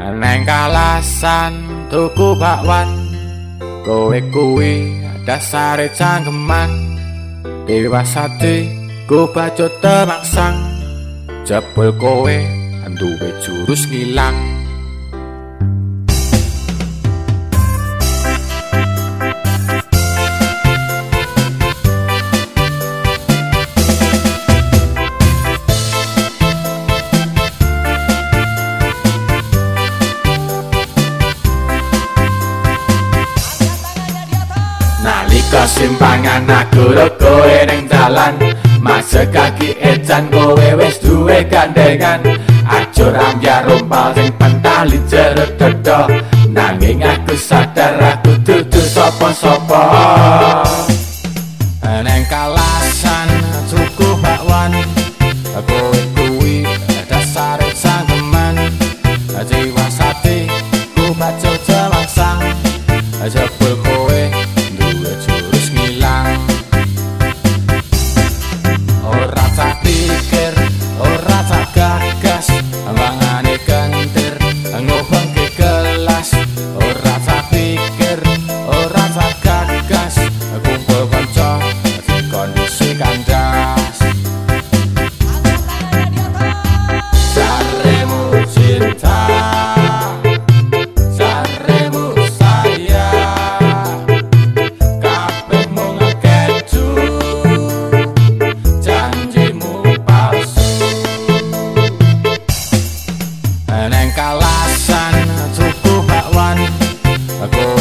Neng Kalasan tuku bakwan, kowe kuwi dasare cangkeman. Dewasati ku bacut temangsang, jebul kowe duwe jurus ngilang. Nalika simpangan aku kowe ning dalan, masa kaki ecan kowe wis duwe gandengan. Aja ambyar rompal sing pentali jero dada, nanging aku sadar aku dudu sapa-sapa. Neng Kalasan tuku bakwan, kowe kuwi dasare cangkeman. Dewasati ku bacut temangsang, jebul kowe jurus ngilang. Ora tak pikir, ora tak gagas, mangane kentir ngobongke gelas. Ora tak pikir, ora tak gagas, kumpul kanca di kondisi kandas. Jaremu cinta, jaremu sayang, Neng Kalasan tuku bakwan,